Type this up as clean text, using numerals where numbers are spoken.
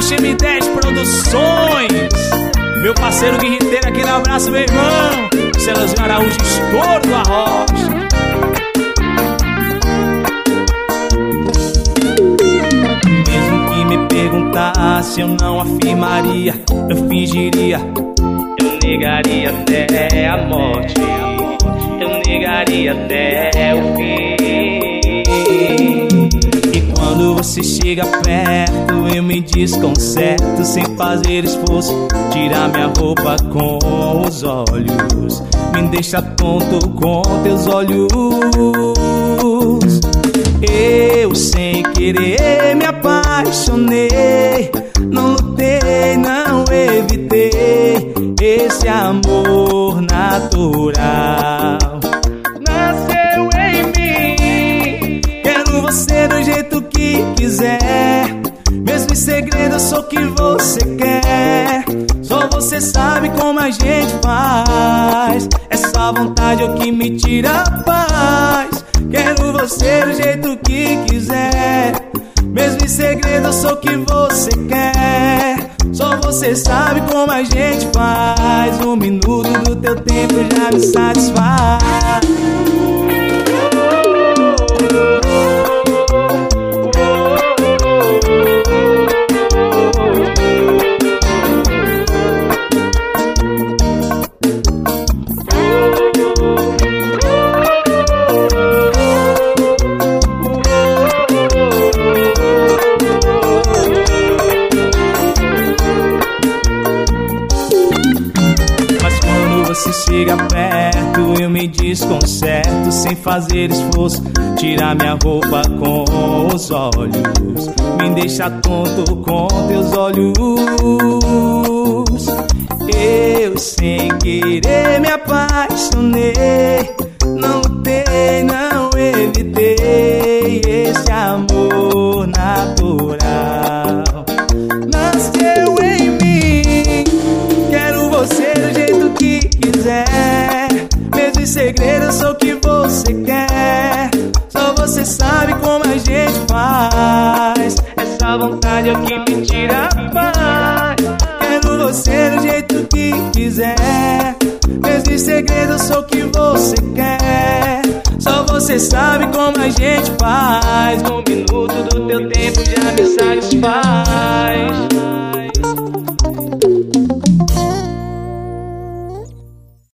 M10 Produções. Meu parceiro guirriteiro, aquele abraço, meu irmão. Celozinho Araújo, estouro do arroz. Mesmo que me perguntasse, eu não afirmaria, eu fingiria, eu negaria até a morte, eu negaria até o fim. E quando você chega perto, eu me desconcerto sem fazer esforço. Tira minha roupa com os olhos, me deixa tonto com teus olhos. Eu sem querer me apaixonei, não lutei, não evitei esse amor natural. Nasceu em mim, quero você do jeito que quiser. Mesmo em segredo eu sou o que você quer. Só você sabe como a gente faz. Essa vontade é o que me tira a paz. Quero você do jeito que quiser. Mesmo em segredo eu sou o que você quer. Só você sabe como a gente faz. Um minuto do teu tempo já me satisfaz. Você chega perto, eu me desconcerto sem fazer esforço. Tira minha roupa com os olhos, me deixa tonto com teus olhos. Eu sem querer me apaixonei, não lutei, não evitei esse amor natural. Nasceu em mim, quero você do jeito que quiser. Mesmo em segredo eu sou o que você quer. Só você sabe como a gente faz. Essa vontade é o que me tira a paz. Quero você do jeito que quiser. Mesmo em segredo eu sou o que você quer. Só você sabe como a gente faz. Um minuto do teu tempo já me satisfaz.